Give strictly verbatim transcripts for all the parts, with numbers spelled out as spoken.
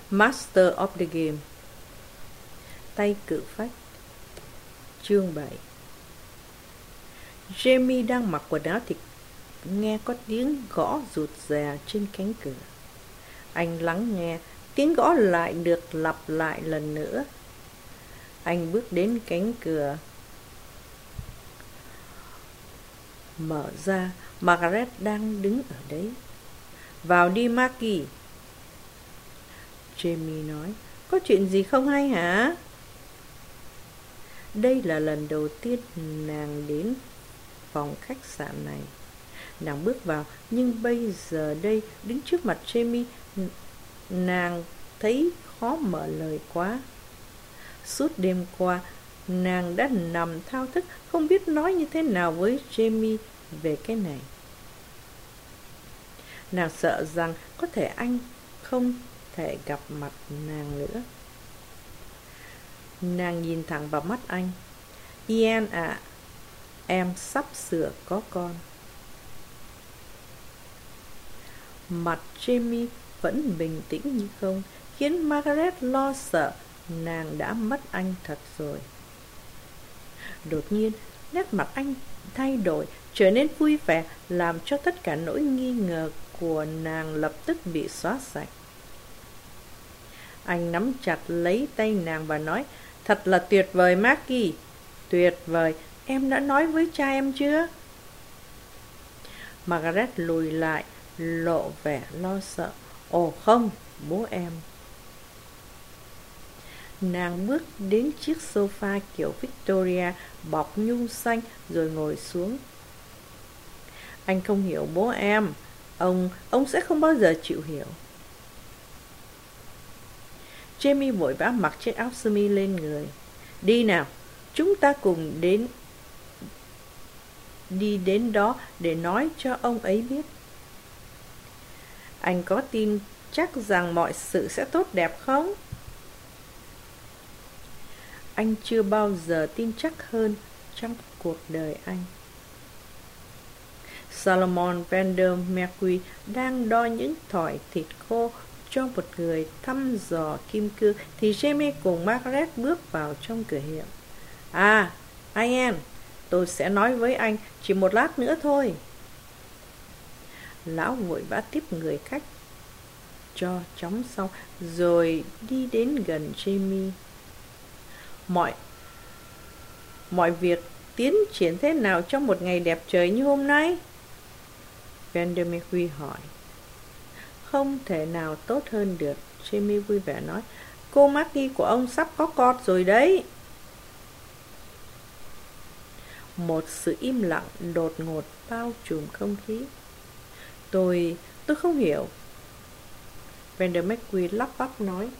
Master of the Game. Tay cự phách. Chương bảy. Jamie đang mặc quần áo thì nghe có tiếng gõ rụt rè trên cánh cửa. Anh lắng nghe, tiếng gõ lại được lặp lại lần nữa. Anh bước đến cánh cửa mở ra. Margaret đang đứng ở đấy. "Vào đi, Maggie." Jamie nói. "Có chuyện gì không hay hả?" Đây là lần đầu tiên nàng đến phòng khách sạn này. Nàng bước vào, nhưng bây giờ đây, đứng trước mặt Jamie, nàng thấy khó mở lời quá. Suốt đêm qua, nàng đã nằm thao thức, không biết nói như thế nào với Jamie về cái này. Nàng sợ rằng có thể anh không thể gặp mặt nàng nữa. Nàng nhìn thẳng vào mắt anh. "Ian ạ, à, em sắp sửa có con." Mặt Jamie vẫn bình tĩnh như không, khiến Margaret lo sợ nàng đã mất anh thật rồi. Đột nhiên, nét mặt anh thay đổi, trở nên vui vẻ, làm cho tất cả nỗi nghi ngờ của nàng lập tức bị xóa sạch. Anh nắm chặt lấy tay nàng và nói, "Thật là tuyệt vời, Maggie. Tuyệt vời, em đã nói với cha em chưa?" Margaret lùi lại, lộ vẻ lo sợ. "Ồ không, bố em." Nàng bước đến chiếc sofa kiểu Victoria bọc nhung xanh rồi ngồi xuống. "Anh không hiểu bố em. Ông, ông sẽ không bao giờ chịu hiểu." Jamie vội vã mặc chiếc áo sơ mi lên người. "Đi nào, chúng ta cùng đến đi đến đó để nói cho ông ấy biết." "Anh có tin chắc rằng mọi sự sẽ tốt đẹp không?" Anh chưa bao giờ tin chắc hơn trong cuộc đời anh. Solomon Vander Mercury đang đo những thỏi thịt khô cho một người thăm dò kim cương thì Jamie cùng Margaret bước vào trong cửa hiệu. "À, Ian, tôi sẽ nói với anh chỉ một lát nữa thôi." Lão vội vã tiếp người khách cho chóng xong rồi đi đến gần Jamie. Mọi Mọi việc tiến triển thế nào trong một ngày đẹp trời như hôm nay?" Vander Mercury hỏi. "Không thể nào tốt hơn được," Jamie vui vẻ nói. "Cô Maggie của ông sắp có con rồi đấy." Một sự im lặng đột ngột bao trùm không khí. Tôi, tôi không hiểu." Vander Mercury lắp bắp nói.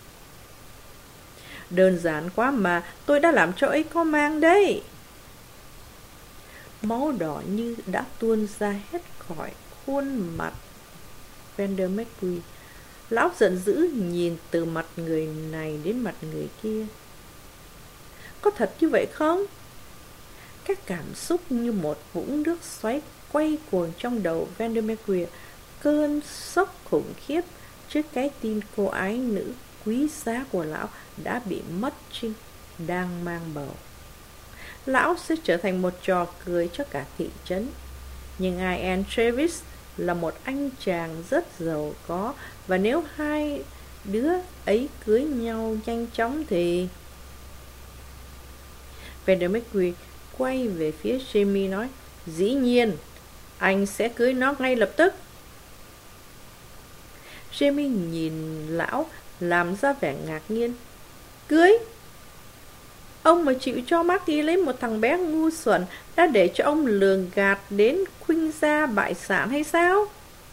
"Đơn giản quá mà, tôi đã làm cho ấy có mang đấy." Máu đỏ như đã tuôn ra hết khỏi khuôn mặt Vander Mercury. Lão giận dữ nhìn từ mặt người này đến mặt người kia. "Có thật như vậy không?" Các cảm xúc như một vũng nước xoáy quay cuồng trong đầu Vander Mercury. Cơn sốc khủng khiếp trước cái tin cô ái nữ quý giá của lão đã bị mất trinh đang mang bầu. Lão sẽ trở thành một trò cười cho cả thị trấn. Nhưng Ian Travis là một anh chàng rất giàu có, và nếu hai đứa ấy cưới nhau nhanh chóng thì... Vander Mercury quay về phía Jamie nói, "Dĩ nhiên, anh sẽ cưới nó ngay lập tức." Jamie nhìn lão làm ra vẻ ngạc nhiên. "Cưới? Ông mà chịu cho Maggie lấy một thằng bé ngu xuẩn đã để cho ông lường gạt đến khuynh gia bại sản hay sao?"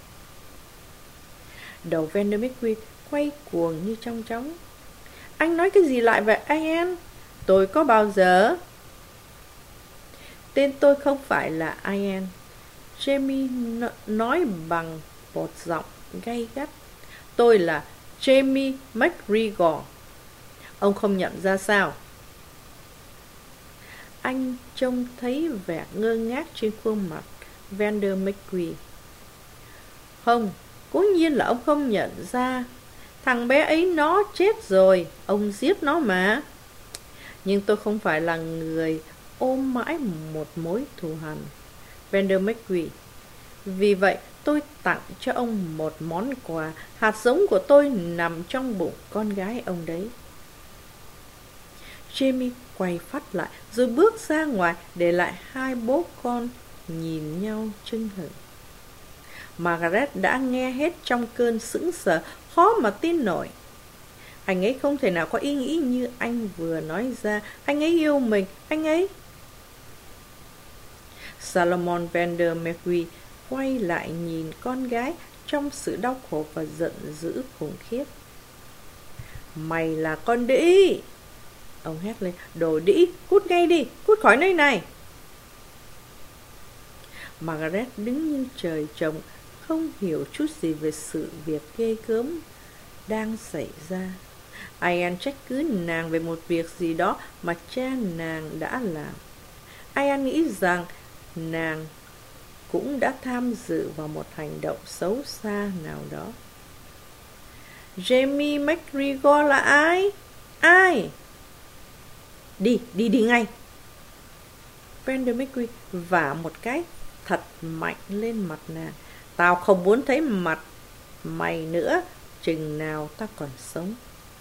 Đầu Vander Mercury quay cuồng như trong chóng. "Anh nói cái gì lại vậy Ian? Tôi có bao giờ..." "Tên tôi không phải là Ian," Jamie nói bằng một giọng gay gắt. "Tôi là Jamie McGregor. Ông không nhận ra sao?" Anh trông thấy vẻ ngơ ngác trên khuôn mặt Vander Mercury. "Không, cố nhiên là ông không nhận ra. Thằng bé ấy nó chết rồi, ông giết nó mà. Nhưng tôi không phải là người ôm mãi một mối thù hằn, Vander McQueen. Vì vậy tôi tặng cho ông một món quà. Hạt giống của tôi nằm trong bụng con gái ông đấy. Jamie quay phát lại rồi bước ra ngoài, để lại hai bố con nhìn nhau chưng hửng. Margaret đã nghe hết trong cơn sững sờ, khó mà tin nổi. Anh ấy không thể nào có ý nghĩ như anh vừa nói ra. Anh ấy yêu mình, anh ấy... Salomon Vander McQueen quay lại nhìn con gái trong sự đau khổ và giận dữ khủng khiếp. Mày là con đĩ! Ông hét lên, đồ đĩ, cút ngay đi, cút khỏi nơi này! Margaret đứng như trời trồng, không hiểu chút gì về sự việc ghê gớm đang xảy ra. Ian trách cứ nàng về một việc gì đó mà cha nàng đã làm. Ian nghĩ rằng nàng cũng đã tham dự vào một hành động xấu xa nào đó. Jamie McGregor là ai? Ai? Đi, đi đi ngay! Vander McQueen vả một cái thật mạnh lên mặt nàng. Tao không muốn thấy mặt mày nữa, chừng nào ta còn sống.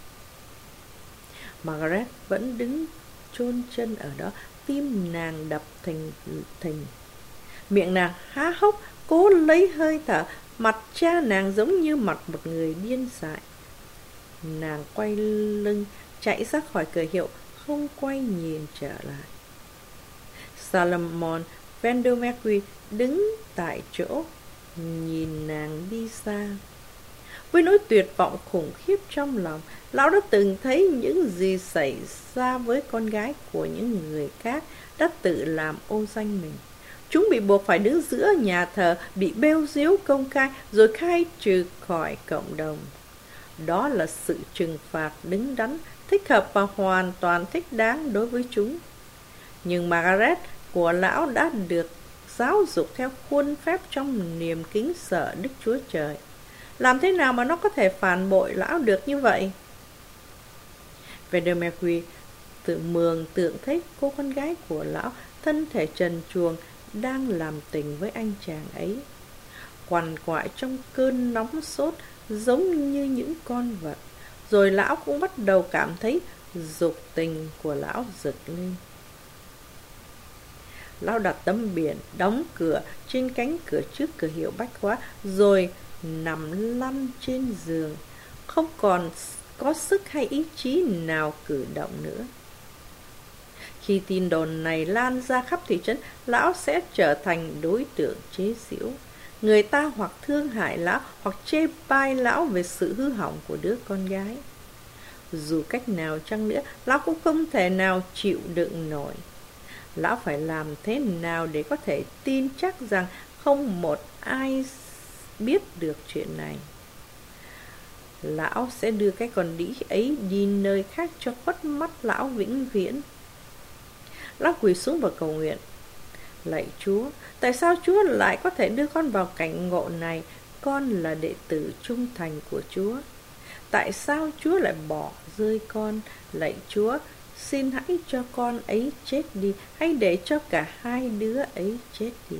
Margaret vẫn đứng chôn chân ở đó, tim nàng đập thình thình. Miệng nàng há hốc, cố lấy hơi thở. Mặt cha nàng giống như mặt một người điên dại. Nàng quay lưng, chạy ra khỏi cửa hiệu, không quay nhìn trở lại. Salomon Vander McQueen đứng tại chỗ, nhìn nàng đi xa. Với nỗi tuyệt vọng khủng khiếp trong lòng, lão đã từng thấy những gì xảy ra với con gái của những người khác đã tự làm ô danh mình. Chúng bị buộc phải đứng giữa nhà thờ, bị bêu díu công khai, rồi khai trừ khỏi cộng đồng. Đó là sự trừng phạt đứng đắn, thích hợp và hoàn toàn thích đáng đối với chúng. Nhưng Margaret của lão đã được giáo dục theo khuôn phép trong niềm kính sợ Đức Chúa Trời. Làm thế nào mà nó có thể phản bội lão được như vậy? Vander McQueen tự mường tượng thấy cô con gái của lão, thân thể trần truồng, đang làm tình với anh chàng ấy, quằn quại trong cơn nóng sốt giống như những con vật. Rồi lão cũng bắt đầu cảm thấy dục tình của lão rực lên. Lão đặt tấm biển đóng cửa trên cánh cửa trước cửa hiệu bách hóa, rồi nằm lăn trên giường, không còn có sức hay ý chí nào cử động nữa. Khi tin đồn này lan ra khắp thị trấn, lão sẽ trở thành đối tượng chế giễu. Người ta hoặc thương hại lão, hoặc chê bai lão về sự hư hỏng của đứa con gái. Dù cách nào chăng nữa, lão cũng không thể nào chịu đựng nổi. Lão phải làm thế nào để có thể tin chắc rằng không một ai biết được chuyện này. Lão sẽ đưa cái con đĩ ấy đi nơi khác cho khuất mắt lão vĩnh viễn. Lão quỳ xuống và cầu nguyện. Lạy Chúa, tại sao Chúa lại có thể đưa con vào cảnh ngộ này? Con là đệ tử trung thành của Chúa. Tại sao Chúa lại bỏ rơi con? Lạy Chúa, xin hãy cho con ấy chết đi, hãy để cho cả hai đứa ấy chết đi.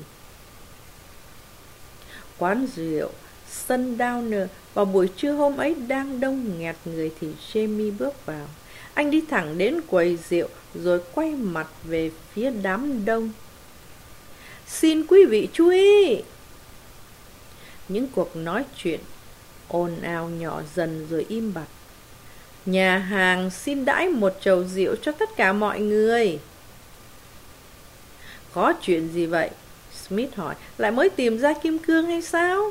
Quán rượu Sundowner vào buổi trưa hôm ấy đang đông nghẹt người thì Jamie bước vào. Anh đi thẳng đến quầy rượu rồi quay mặt về phía đám đông. Xin quý vị chú ý! Những cuộc nói chuyện ồn ào nhỏ dần rồi im bặt. Nhà hàng xin đãi một chầu rượu cho tất cả mọi người. Có chuyện gì vậy? Smith hỏi. Lại mới tìm ra kim cương hay sao?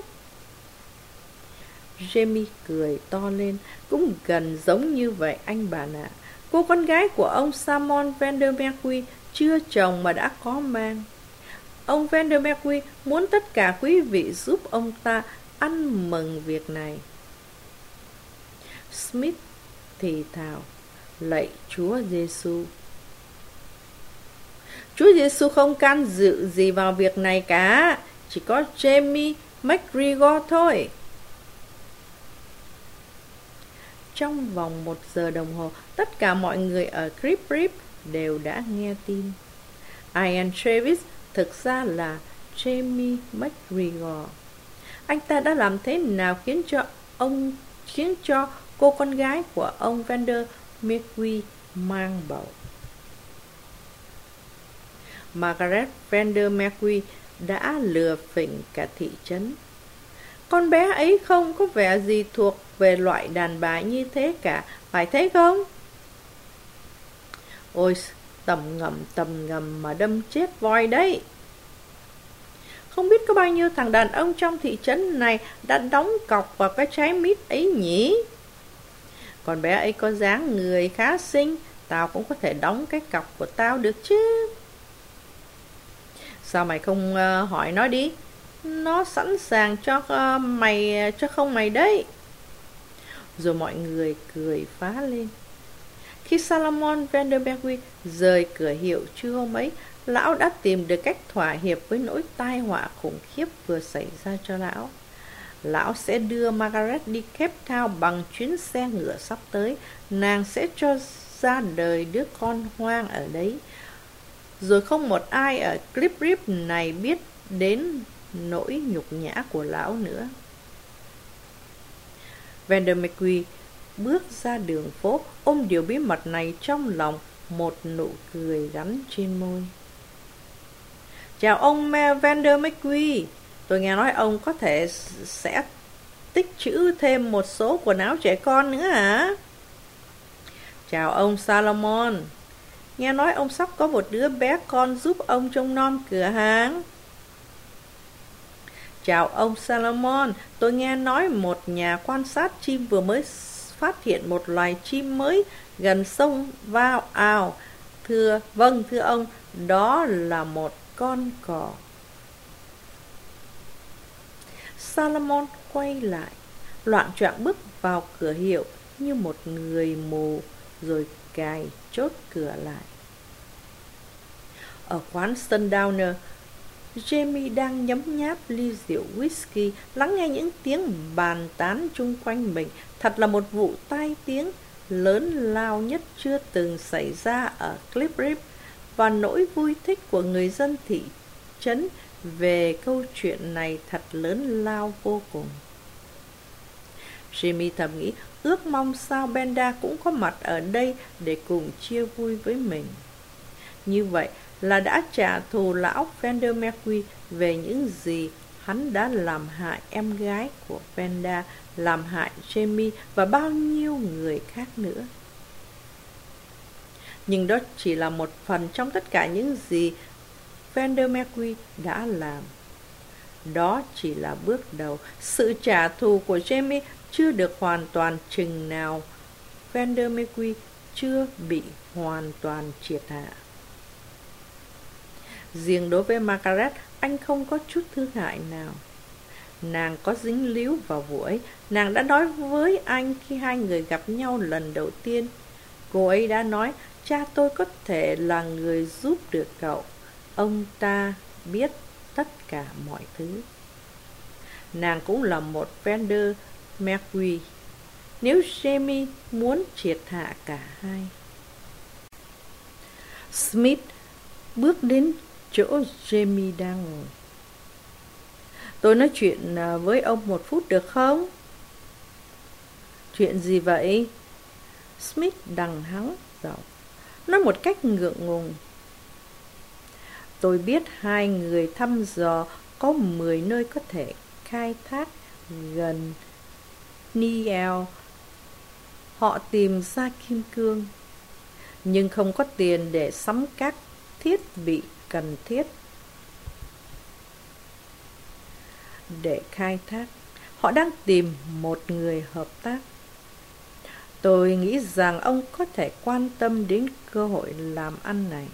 Jamie cười to lên. Cũng gần giống như vậy anh bạn ạ. Cô con gái của ông Salomon Vander McQueen chưa chồng mà đã có mang. Ông Vander McQueen muốn tất cả quý vị giúp ông ta ăn mừng việc này. Smith thì thào. Lạy Chúa Giêsu. Chúa Giêsu không can dự gì vào việc này cả. Chỉ có Jamie McGregor thôi. Trong vòng một giờ đồng hồ, tất cả mọi người ở Crib Rip đều đã nghe tin. Ian Travis thực ra là Jamie McGregor. Anh ta đã làm thế nào khiến cho ông khiến cho cô con gái của ông Vander McGee mang bầu? Margaret Vander McGee đã lừa phỉnh cả thị trấn. Con bé ấy không có vẻ gì thuộc về loại đàn bà như thế cả, phải thế không? Ôi, tầm ngầm tầm ngầm mà đâm chết voi đấy. Không biết có bao nhiêu thằng đàn ông trong thị trấn này đã đóng cọc vào cái trái mít ấy nhỉ? Con bé ấy có dáng người khá xinh, tao cũng có thể đóng cái cọc của tao được chứ. Sao mày không uh, hỏi nó đi? Nó sẵn sàng cho uh, mày cho không mày đấy. Rồi mọi người cười phá lên. Khi Salomon Vanderberg rời cửa hiệu trưa hôm ấy, lão đã tìm được cách thỏa hiệp với nỗi tai họa khủng khiếp vừa xảy ra cho lão. Lão sẽ đưa Margaret đi Cape Town bằng chuyến xe ngựa sắp tới. Nàng sẽ cho ra đời đứa con hoang ở đấy. Rồi không một ai ở Clip Rip này biết đến nỗi nhục nhã của lão nữa. Vander McGee bước ra đường phố, ôm điều bí mật này trong lòng, một nụ cười gắn trên môi. Chào ông Vander McGee, tôi nghe nói ông có thể sẽ tích trữ thêm một số quần áo trẻ con nữa hả? Chào ông Salomon, nghe nói ông sắp có một đứa bé con giúp ông trông nom cửa hàng. Chào ông Salomon, tôi nghe nói một nhà quan sát chim vừa mới phát hiện một loài chim mới gần sông Vào Ào. Thưa, vâng thưa ông, đó là một con cò. Salomon quay lại, loạng choạng bước vào cửa hiệu như một người mù, rồi cài chốt cửa lại. Ở quán Sundowner, Jamie đang nhấm nháp ly rượu whisky, lắng nghe những tiếng bàn tán chung quanh mình. Thật là một vụ tai tiếng lớn lao nhất chưa từng xảy ra ở Clip Rip, và nỗi vui thích của người dân thị trấn về câu chuyện này thật lớn lao vô cùng. Jamie thầm nghĩ, ước mong sao Benda cũng có mặt ở đây để cùng chia vui với mình. Như vậy là đã trả thù lão Vander McGee về những gì hắn đã làm hại em gái của Benda, làm hại Jamie và bao nhiêu người khác nữa. Nhưng đó chỉ là một phần trong tất cả những gì Vander McGee đã làm. Đó chỉ là bước đầu. Sự trả thù của Jamie chưa được hoàn toàn chừng nào Vander McGee chưa bị hoàn toàn triệt hạ. Riêng đối với Margaret, anh không có chút thương hại nào. Nàng có dính líu vào vụ ấy. Nàng đã nói với anh khi hai người gặp nhau lần đầu tiên. Cô ấy đã nói, cha tôi có thể là người giúp được cậu. Ông ta biết tất cả mọi thứ. Nàng cũng là một Vander McGee. Nếu Jamie muốn triệt hạ cả hai. Smith bước đến chỗ Jamie đang ngồi. Tôi nói chuyện với ông một phút được không? Chuyện gì vậy? Smith đằng hắng giọng, nói một cách ngượng ngùng. Tôi biết hai người thăm dò có mười nơi có thể khai thác gần Niel. Họ tìm ra kim cương, nhưng không có tiền để sắm các thiết bị cần thiết để khai thác. Họ đang tìm một người hợp tác. Tôi nghĩ rằng ông có thể quan tâm đến cơ hội làm ăn này.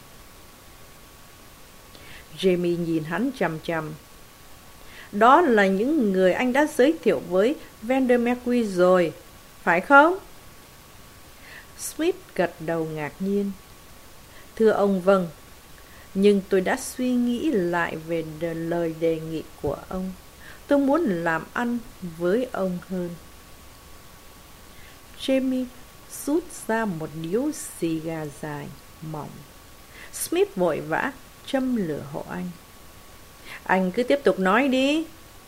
Jamie nhìn hắn chằm chằm. Đó là những người anh đã giới thiệu với Vander McGee rồi, phải không? Smith gật đầu ngạc nhiên. Thưa ông, vâng. Nhưng tôi đã suy nghĩ lại về lời đề nghị của ông. Tôi muốn làm ăn với ông hơn. Jamie rút ra một điếu xì gà dài, mỏng. Smith vội vã châm lửa hộ anh. Anh cứ tiếp tục nói đi.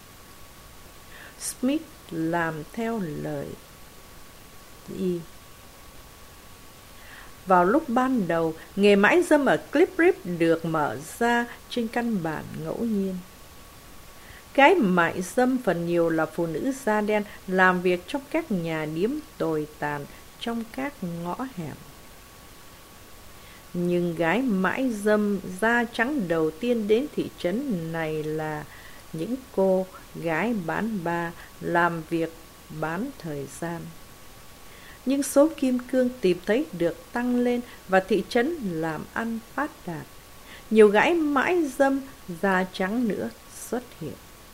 Smith làm theo lời y. Vào lúc ban đầu, nghề mãi dâm ở Cliff Rip được mở ra trên căn bản ngẫu nhiên. Cái mại dâm phần nhiều là phụ nữ da đen làm việc trong các nhà điếm tồi tàn trong các ngõ hẻm. Nhưng gái mãi dâm da trắng đầu tiên đến thị trấn này là những cô gái bán bar làm việc bán thời gian. Nhưng số kim cương tìm thấy được tăng lên và thị trấn làm ăn phát đạt. Nhiều gái mãi dâm da trắng nữa xuất hiện.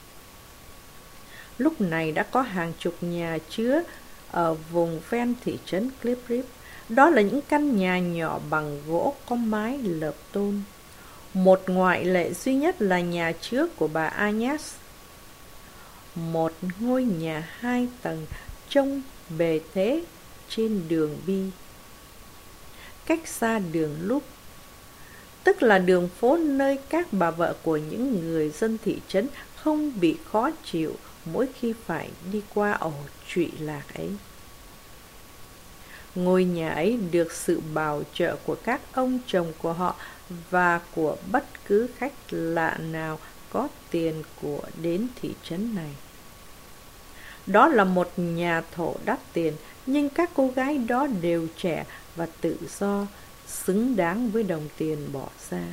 Lúc này đã có hàng chục nhà chứa ở vùng ven thị trấn Cliff Rip. Đó là những căn nhà nhỏ bằng gỗ có mái lợp tôn. Một ngoại lệ duy nhất là nhà chứa của bà Agnes. Một ngôi nhà hai tầng trông bề thế trên đường Bi, cách xa đường Loop, tức là đường phố nơi các bà vợ của những người dân thị trấn không bị khó chịu mỗi khi phải đi qua ổ trụy lạc ấy. Ngôi nhà ấy được sự bảo trợ của các ông chồng của họ và của bất cứ khách lạ nào có tiền của đến thị trấn này. Đó là một nhà thổ đắt tiền, nhưng các cô gái đó đều trẻ và tự do, xứng đáng với đồng tiền bỏ ra.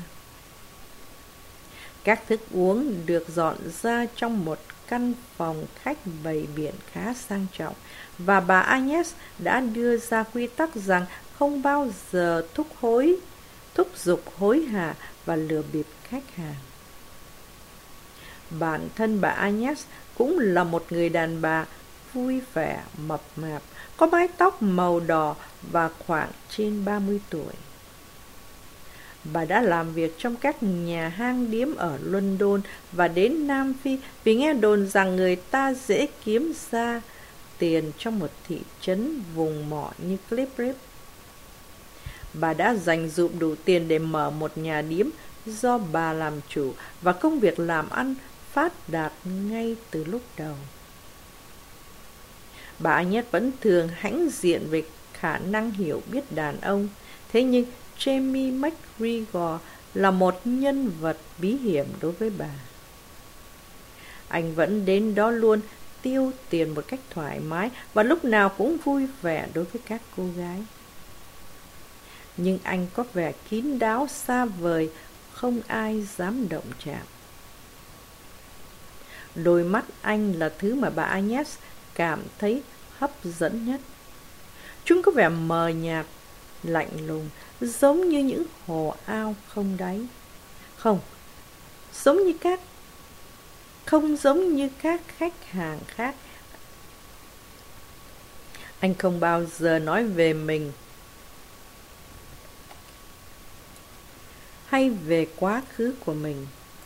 Các thức uống được dọn ra trong một căn phòng khách bày biện khá sang trọng, và bà Agnes đã đưa ra quy tắc rằng không bao giờ thúc hối, thúc giục hối hả và lừa bịp khách hàng. Bản thân bà Agnes cũng là một người đàn bà vui vẻ, mập mạp, có mái tóc màu đỏ và khoảng trên ba mươi tuổi. Bà đã làm việc trong các nhà hang điếm ở London và đến Nam Phi vì nghe đồn rằng người ta dễ kiếm ra tiền trong một thị trấn vùng mỏ như Cliff Rip. Bà đã dành dụm đủ tiền để mở một nhà điếm do bà làm chủ, và công việc làm ăn phát đạt ngay từ lúc đầu. Bà Agnes vẫn thường hãnh diện về khả năng hiểu biết đàn ông. Thế nhưng Jamie McGregor là một nhân vật bí hiểm đối với bà. Anh vẫn đến đó luôn, tiêu tiền một cách thoải mái và lúc nào cũng vui vẻ đối với các cô gái. Nhưng anh có vẻ kín đáo xa vời, không ai dám động chạm. Đôi mắt anh là thứ mà bà Agnes cảm thấy hấp dẫn nhất. Chúng có vẻ mờ nhạt, lạnh lùng, giống như những hồ ao không đáy. Không, giống như các không giống như các khách hàng khác. Anh không bao giờ nói về mình hay về quá khứ của mình.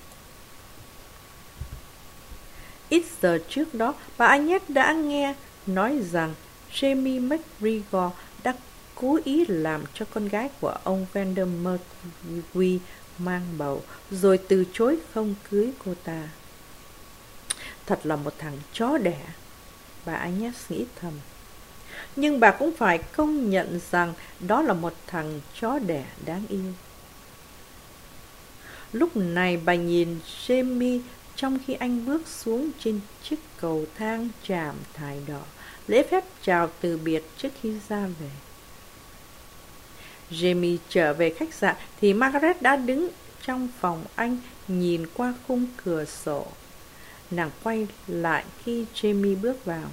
Ít giờ trước đó, bà Agnes đã nghe nói rằng Jamie McGregor đã cố ý làm cho con gái của ông Vander McGee mang bầu, rồi từ chối không cưới cô ta. Thật là một thằng chó đẻ, bà Agnes nghĩ thầm. Nhưng bà cũng phải công nhận rằng đó là một thằng chó đẻ đáng yêu. Lúc này bà nhìn Jamie trong khi anh bước xuống trên chiếc cầu thang tràm thải đỏ, lễ phép chào từ biệt trước khi ra về. Jamie trở về khách sạn thì Margaret đã đứng trong phòng anh nhìn qua khung cửa sổ. Nàng quay lại khi Jamie bước vào.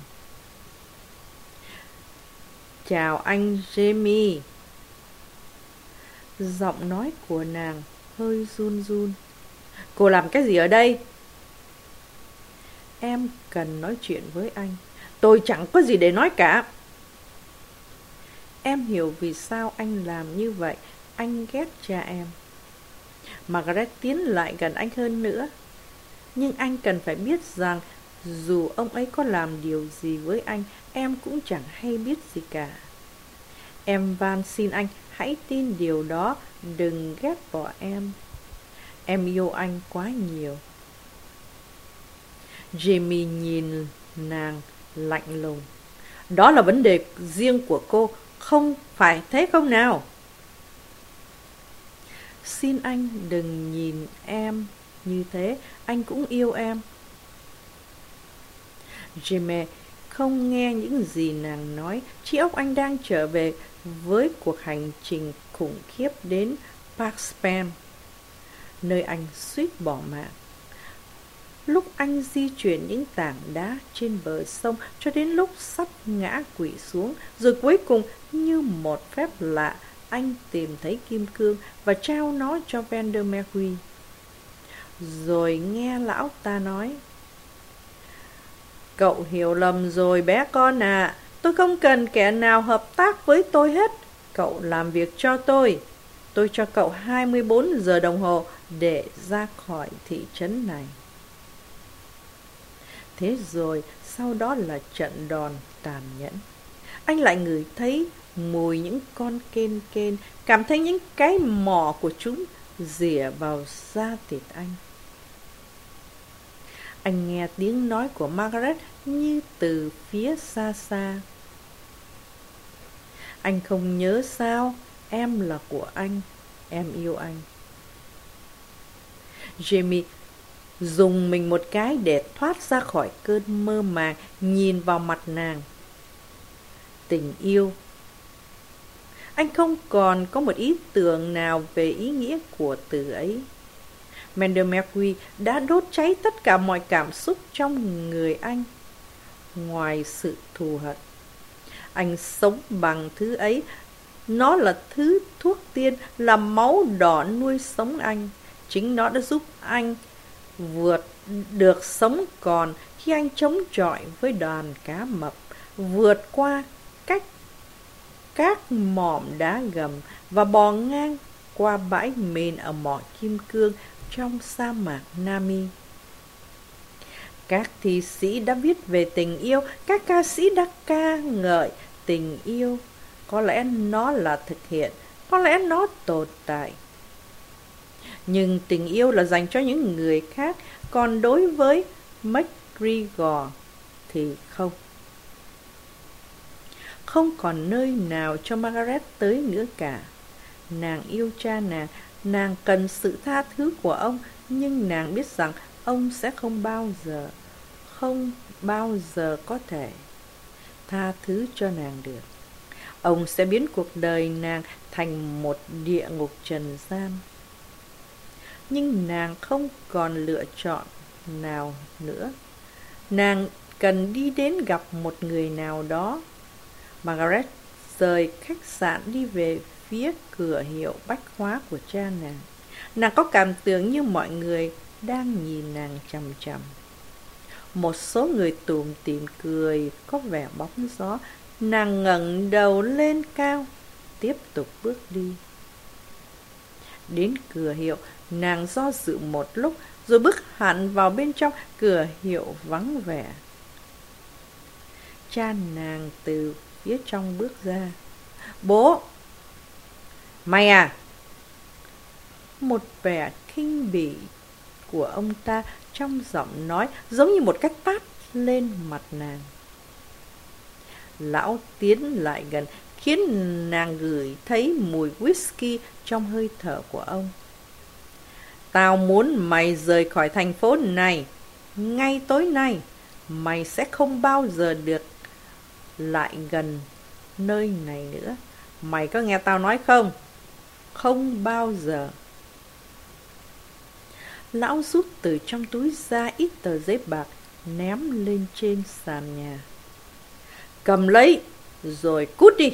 Chào anh Jamie. Giọng nói của nàng hơi run run. Cô làm cái gì ở đây? Em cần nói chuyện với anh. Tôi chẳng có gì để nói cả. Em hiểu vì sao anh làm như vậy. Anh ghét cha em. Margaret tiến lại gần anh hơn nữa. Nhưng anh cần phải biết rằng Dù ông ấy có làm điều gì với anh, em cũng chẳng hay biết gì cả. Em van xin anh hãy tin điều đó, đừng ghét bỏ em. Em yêu anh quá nhiều. Jamie nhìn nàng lạnh lùng. Đó là vấn đề riêng của cô, không phải thế không nào? Xin anh đừng nhìn em như thế, anh cũng yêu em. Jamie không nghe những gì nàng nói, trí óc anh đang trở về với cuộc hành trình khủng khiếp đến Park Span, nơi anh suýt bỏ mạng. Lúc anh di chuyển những tảng đá trên bờ sông cho đến lúc sắp ngã quỵ xuống, rồi cuối cùng như một phép lạ, anh tìm thấy kim cương và trao nó cho Vandermeer. Rồi nghe lão ta nói: Cậu hiểu lầm rồi bé con à, tôi không cần kẻ nào hợp tác với tôi hết. Cậu làm việc cho tôi. Tôi cho cậu hai mươi bốn giờ đồng hồ để ra khỏi thị trấn này. Thế rồi, sau đó là trận đòn tàn nhẫn. Anh lại ngửi thấy mùi những con kên kên, cảm thấy những cái mỏ của chúng rỉa vào da thịt anh. Anh nghe tiếng nói của Margaret như từ phía xa xa. Anh không nhớ sao, em là của anh, em yêu anh. Jamie dùng mình một cái để thoát ra khỏi cơn mơ màng, nhìn vào mặt nàng. Tình yêu. Anh không còn có một ý tưởng nào về ý nghĩa của từ ấy. Vandermeer đã đốt cháy tất cả mọi cảm xúc trong người anh, ngoài sự thù hận. Anh sống bằng thứ ấy. Nó là thứ thuốc tiên, là máu đỏ nuôi sống anh. Chính nó đã giúp anh vượt được sống còn khi anh chống chọi với đàn cá mập, vượt qua cách các mỏm đá gầm và bò ngang qua bãi mìn ở mỏ kim cương trong sa mạc Nami. Các thi sĩ đã viết về tình yêu, các ca sĩ đã ca ngợi tình yêu. Có lẽ nó là thực hiện, có lẽ nó tồn tại. Nhưng tình yêu là dành cho những người khác, còn đối với MacGregor thì không. Không còn nơi nào cho Margaret tới nữa cả. Nàng yêu cha nàng, nàng cần sự tha thứ của ông, nhưng nàng biết rằng ông sẽ không bao giờ, không bao giờ có thể tha thứ cho nàng được. Ông sẽ biến cuộc đời nàng thành một địa ngục trần gian. Nhưng nàng không còn lựa chọn nào nữa. Nàng cần đi đến gặp một người nào đó. Margaret rời khách sạn đi về phía cửa hiệu bách hóa của cha nàng. Nàng có cảm tưởng như mọi người đang nhìn nàng chằm chằm. Một số người tủm tỉm cười có vẻ bóng gió. Nàng ngẩng đầu lên cao, tiếp tục bước đi. Đến cửa hiệu, nàng do dự một lúc, rồi bước hẳn vào bên trong. Cửa hiệu vắng vẻ. Cha nàng từ phía trong bước ra. Bố! Mày à! Một vẻ khinh bỉ của ông ta trong giọng nói giống như một cái tát lên mặt nàng. Lão tiến lại gần, khiến nàng ngửi thấy mùi whisky trong hơi thở của ông. Tao muốn mày rời khỏi thành phố này. Ngay tối nay, mày sẽ không bao giờ được lại gần nơi này nữa. Mày có nghe tao nói không? Không bao giờ. Lão rút từ trong túi ra ít tờ giấy bạc, ném lên trên sàn nhà. Cầm lấy, rồi cút đi.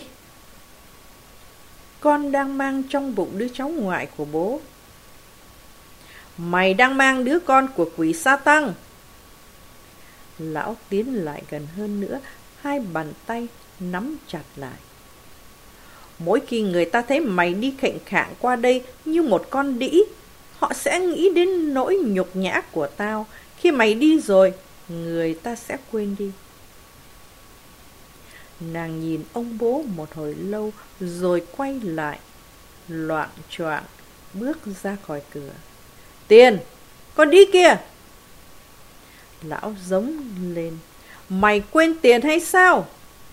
Con đang mang trong bụng đứa cháu ngoại của bố. Mày đang mang đứa con của quỷ sa tăng. Lão tiến lại gần hơn nữa, hai bàn tay nắm chặt lại. Mỗi khi người ta thấy mày đi khệnh khạng qua đây như một con đĩ, họ sẽ nghĩ đến nỗi nhục nhã của tao. Khi mày đi rồi, người ta sẽ quên đi. Nàng nhìn ông bố một hồi lâu rồi quay lại, loạng choạng bước ra khỏi cửa. Tiền, con đi kìa! Lão giống lên. Mày quên tiền hay sao?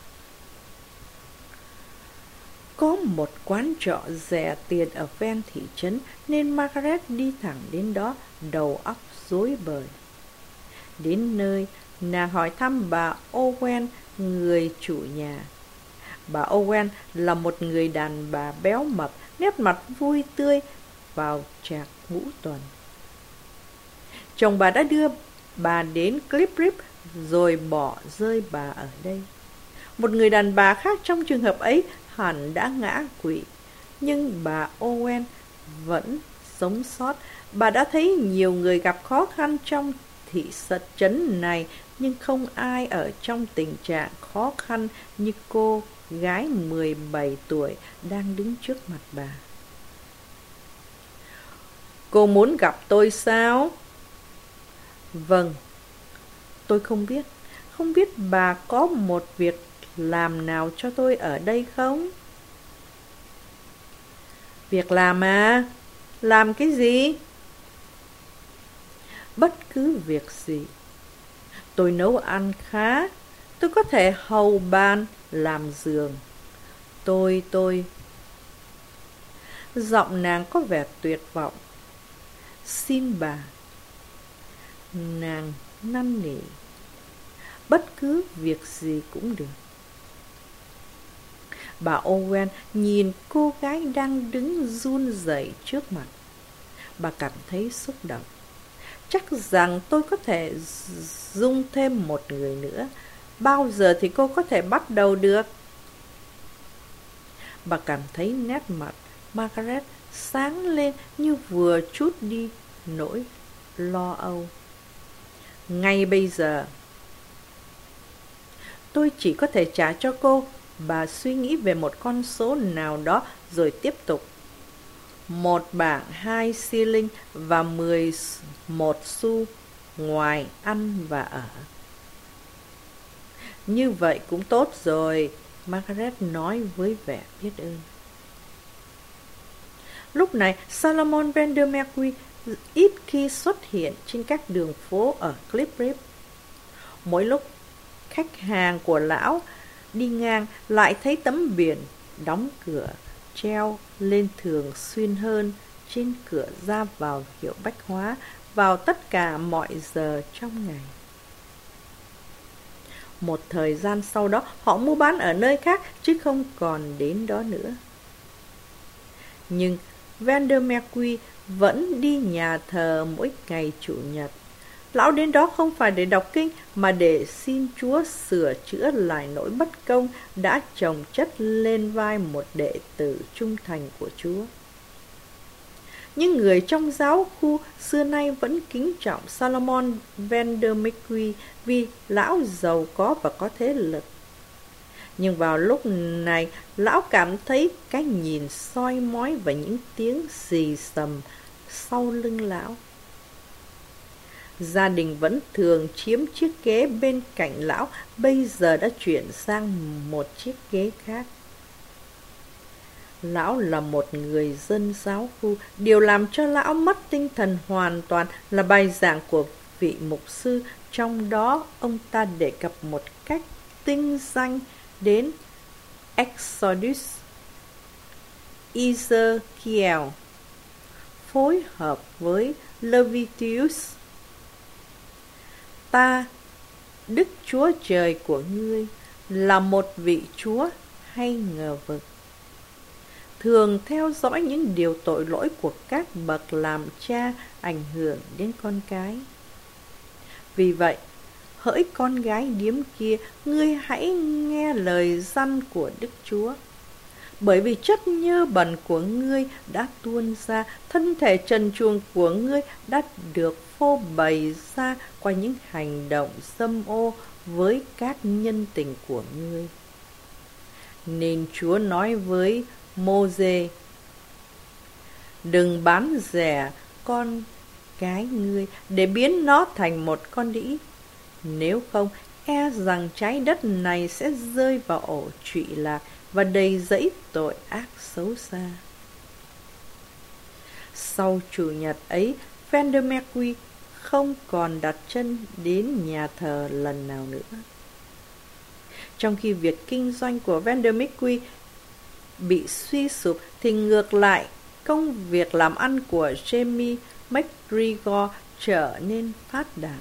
Có một quán trọ rẻ tiền ở ven thị trấn nên Margaret đi thẳng đến đó, đầu óc rối bời. Đến nơi, nàng hỏi thăm bà Owen, người chủ nhà. Bà Owen là một người đàn bà béo mập, nét mặt vui tươi vào trạc ngũ tuần. Chồng bà đã đưa bà đến Clip Rip rồi bỏ rơi bà ở đây. Một người đàn bà khác trong trường hợp ấy hẳn đã ngã quỵ, nhưng bà Owen vẫn sống sót. Bà đã thấy nhiều người gặp khó khăn trong thị trấn này, nhưng không ai ở trong tình trạng khó khăn như cô gái mười bảy tuổi đang đứng trước mặt bà. Cô muốn gặp tôi sao? Vâng, tôi không biết. Không biết bà có một việc làm nào cho tôi ở đây không? Việc làm à? Làm cái gì? Bất cứ việc gì. Tôi nấu ăn khá. Tôi có thể hầu bàn, làm giường. Tôi, tôi... Giọng nàng có vẻ tuyệt vọng. Xin bà. Nàng năn nỉ. Bất cứ việc gì cũng được. Bà Owen nhìn cô gái đang đứng run rẩy trước mặt. Bà cảm thấy xúc động. Chắc rằng tôi có thể dung thêm một người nữa. Bao giờ thì cô có thể bắt đầu được? Bà cảm thấy nét mặt Margaret sáng lên như vừa trút đi nỗi lo âu. Ngay bây giờ, tôi chỉ có thể trả cho cô. Bà suy nghĩ về một con số nào đó rồi tiếp tục. Một bảng hai xi linh và mười một xu ngoài ăn và ở. Như vậy cũng tốt rồi, Margaret nói với vẻ biết ơn. Lúc này, Salomon Vandermeerkuy ít khi xuất hiện trên các đường phố ở Clip Rip. Mỗi lúc khách hàng của lão đi ngang lại thấy tấm biển đóng cửa treo lên thường xuyên hơn trên cửa ra vào hiệu bách hóa vào tất cả mọi giờ trong ngày. Một thời gian sau đó họ mua bán ở nơi khác chứ không còn đến đó nữa. Nhưng Vandermeerkuy vẫn đi nhà thờ mỗi ngày Chủ nhật. Lão đến đó không phải để đọc kinh mà để xin Chúa sửa chữa lại nỗi bất công đã chồng chất lên vai một đệ tử trung thành của Chúa. Những người trong giáo khu xưa nay vẫn kính trọng Salomon Vandermeerkuy vì lão giàu có và có thế lực. Nhưng vào lúc này, lão cảm thấy cái nhìn soi mói và những tiếng xì xầm sau lưng lão. Gia đình vẫn thường chiếm chiếc ghế bên cạnh lão, bây giờ đã chuyển sang một chiếc ghế khác. Lão là một người dân giáo khu. Điều làm cho lão mất tinh thần hoàn toàn là bài giảng của vị mục sư. Trong đó, ông ta đề cập một cách tinh danh đến Exodus, Ezekiel, phối hợp với Leviticus. Ta, Đức Chúa Trời của ngươi, là một vị Chúa hay ngờ vực, thường theo dõi những điều tội lỗi của các bậc làm cha ảnh hưởng đến con cái. Vì vậy, hỡi con gái điếm kia, ngươi hãy nghe lời răn của Đức Chúa. Bởi vì chất nhơ bẩn của ngươi đã tuôn ra, thân thể trần truồng của ngươi đã được phô bày ra qua những hành động dâm ô với các nhân tình của ngươi. Nên Chúa nói với Mô-dê: đừng bán rẻ con gái ngươi để biến nó thành một con đĩ. Nếu không, e rằng trái đất này sẽ rơi vào ổ trụy lạc và đầy rẫy tội ác xấu xa. Sau chủ nhật ấy, Vandermeer không còn đặt chân đến nhà thờ lần nào nữa. Trong khi việc kinh doanh của Vandermeer bị suy sụp, thì ngược lại, công việc làm ăn của Jamie McGregor trở nên phát đạt.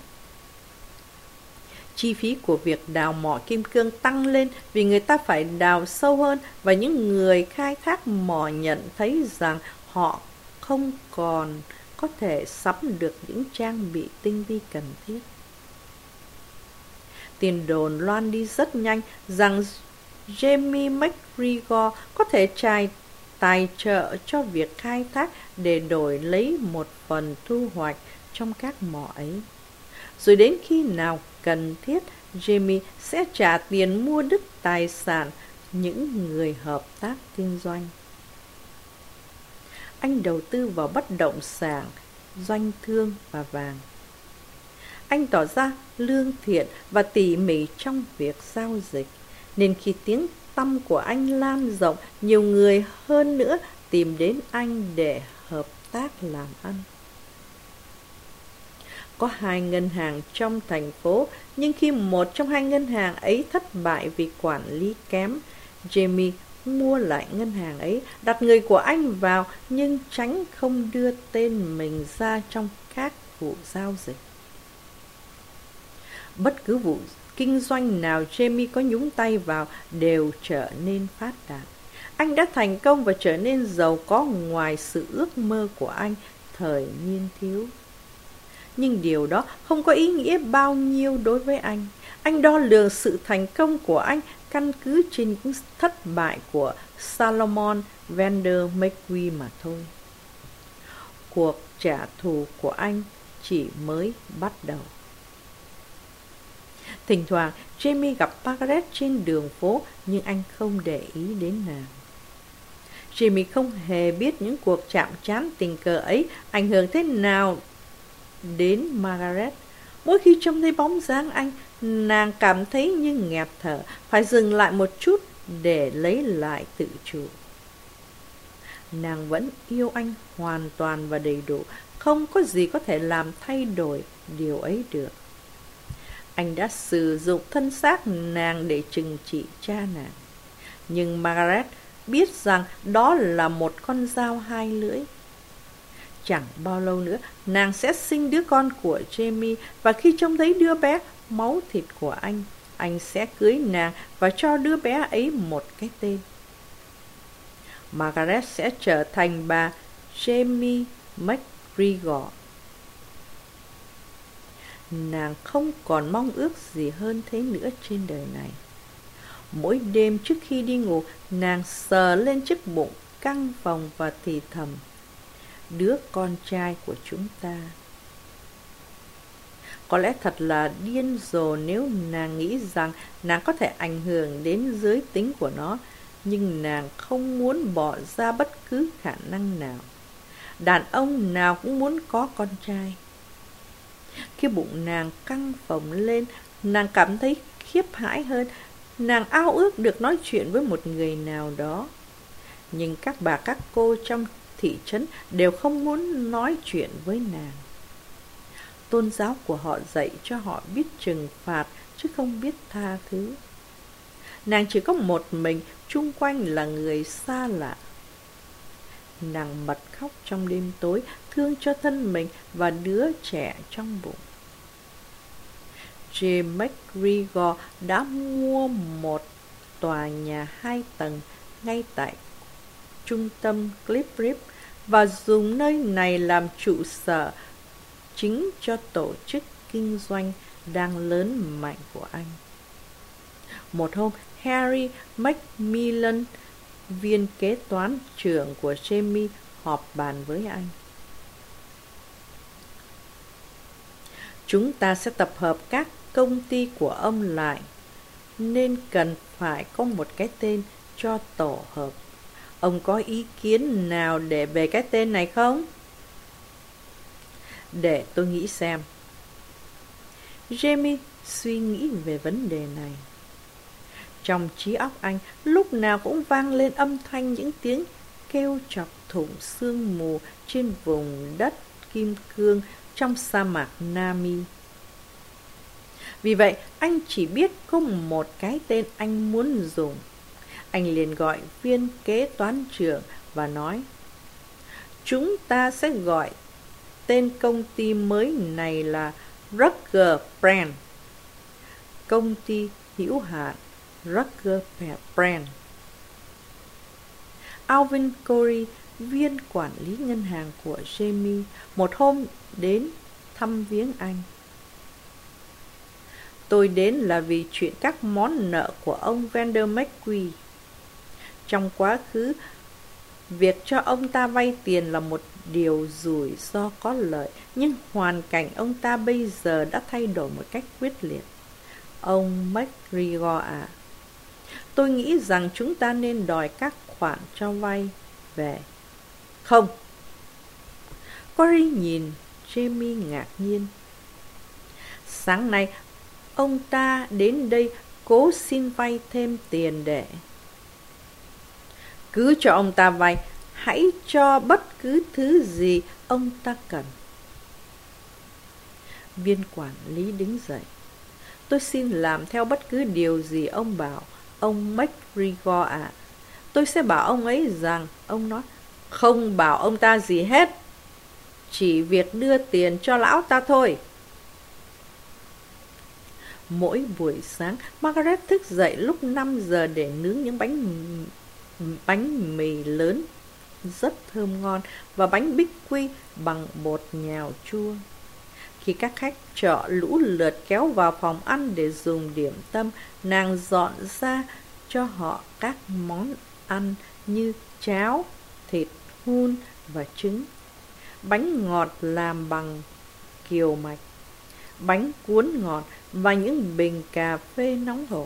Chi phí của việc đào mỏ kim cương tăng lên vì người ta phải đào sâu hơn, và những người khai thác mỏ nhận thấy rằng họ không còn có thể sắm được những trang bị tinh vi cần thiết. Tin đồn loan đi rất nhanh rằng Jamie McGregor có thể trải tài trợ cho việc khai thác để đổi lấy một phần thu hoạch trong các mỏ ấy. Rồi đến khi nào cần thiết, Jamie sẽ trả tiền mua đứt tài sản những người hợp tác kinh doanh. Anh đầu tư vào bất động sản, doanh thương và vàng. Anh tỏ ra lương thiện và tỉ mỉ trong việc giao dịch, nên khi tiếng tăm của anh lan rộng, nhiều người hơn nữa tìm đến anh để hợp tác làm ăn. Có hai ngân hàng trong thành phố, nhưng khi một trong hai ngân hàng ấy thất bại vì quản lý kém, Jamie mua lại ngân hàng ấy, đặt người của anh vào, nhưng tránh không đưa tên mình ra trong các vụ giao dịch. Bất cứ vụ kinh doanh nào Jamie có nhúng tay vào đều trở nên phát đạt. Anh đã thành công và trở nên giàu có ngoài sự ước mơ của anh thời niên thiếu. Nhưng điều đó không có ý nghĩa bao nhiêu đối với anh. Anh đo lường sự thành công của anh căn cứ trên những thất bại của Salomon Vandermeer mà thôi. Cuộc trả thù của anh chỉ mới bắt đầu. Thỉnh thoảng, Jamie gặp Margaret trên đường phố, nhưng anh không để ý đến nàng. Jamie không hề biết những cuộc chạm trán tình cờ ấy ảnh hưởng thế nào đến Margaret. Mỗi khi trông thấy bóng dáng anh, nàng cảm thấy như nghẹt thở, phải dừng lại một chút để lấy lại tự chủ. Nàng vẫn yêu anh hoàn toàn và đầy đủ, không có gì có thể làm thay đổi điều ấy được. Anh đã sử dụng thân xác nàng để trừng trị cha nàng. Nhưng Margaret biết rằng đó là một con dao hai lưỡi. Chẳng bao lâu nữa, nàng sẽ sinh đứa con của Jamie, và khi trông thấy đứa bé máu thịt của anh, anh sẽ cưới nàng và cho đứa bé ấy một cái tên. Margaret sẽ trở thành bà Jamie McGregor. Nàng không còn mong ước gì hơn thế nữa trên đời này. Mỗi đêm trước khi đi ngủ, nàng sờ lên chiếc bụng căng phồng và thì thầm: đứa con trai của chúng ta. Có lẽ thật là điên rồ nếu nàng nghĩ rằng nàng có thể ảnh hưởng đến giới tính của nó, nhưng nàng không muốn bỏ ra bất cứ khả năng nào. Đàn ông nào cũng muốn có con trai. Khi bụng nàng căng phồng lên, nàng cảm thấy khiếp hãi hơn. Nàng ao ước được nói chuyện với một người nào đó. Nhưng các bà các cô trong thị trấn đều không muốn nói chuyện với nàng. Tôn giáo của họ dạy cho họ biết trừng phạt, chứ không biết tha thứ. Nàng chỉ có một mình, chung quanh là người xa lạ. Nàng bật khóc trong đêm tối, thương cho thân mình và đứa trẻ trong bụng. James McGregor đã mua một tòa nhà hai tầng ngay tại trung tâm Cliff River và dùng nơi này làm trụ sở chính cho tổ chức kinh doanh đang lớn mạnh của anh. Một hôm, Harry Macmillan, viên kế toán trưởng của Jamie, họp bàn với anh. Chúng ta sẽ tập hợp các công ty của ông lại, nên cần phải có một cái tên cho tổ hợp. Ông có ý kiến nào để về cái tên này không? Để tôi nghĩ xem. Jamie suy nghĩ về vấn đề này. Trong trí óc anh, lúc nào cũng vang lên âm thanh những tiếng kêu chọc thủng sương mù trên vùng đất kim cương trong sa mạc Nami. Vì vậy, anh chỉ biết có một cái tên anh muốn dùng. Anh liền gọi viên kế toán trưởng và nói: chúng ta sẽ gọi tên công ty mới này là Rucker Brand, công ty hữu hạn Rucker Brand. Alvin Corey, viên quản lý ngân hàng của Jamie, một hôm đến thăm viếng anh. Tôi đến là vì chuyện các món nợ của ông Vander McQueen. Trong quá khứ, việc cho ông ta vay tiền là một điều rủi ro có lợi, nhưng hoàn cảnh ông ta bây giờ đã thay đổi một cách quyết liệt. Ông McGregor à, tôi nghĩ rằng chúng ta nên đòi các khoản cho vay về. Không. Corey nhìn Jamie ngạc nhiên. Sáng nay, ông ta đến đây cố xin vay thêm tiền để... Cứ cho ông ta vay, hãy cho bất cứ thứ gì ông ta cần. Viên quản lý đứng dậy. Tôi xin làm theo bất cứ điều gì ông bảo, ông McGregor ạ. Tôi sẽ bảo ông ấy rằng, ông nói, không bảo ông ta gì hết. Chỉ việc đưa tiền cho lão ta thôi. Mỗi buổi sáng, Margaret thức dậy lúc năm giờ để nướng những bánh bánh mì lớn rất thơm ngon và bánh bích quy bằng bột nhào chua. Khi các khách trọ lũ lượt kéo vào phòng ăn để dùng điểm tâm, nàng dọn ra cho họ các món ăn như cháo, thịt hun và trứng, bánh ngọt làm bằng kiều mạch, bánh cuốn ngọt và những bình cà phê nóng hổi.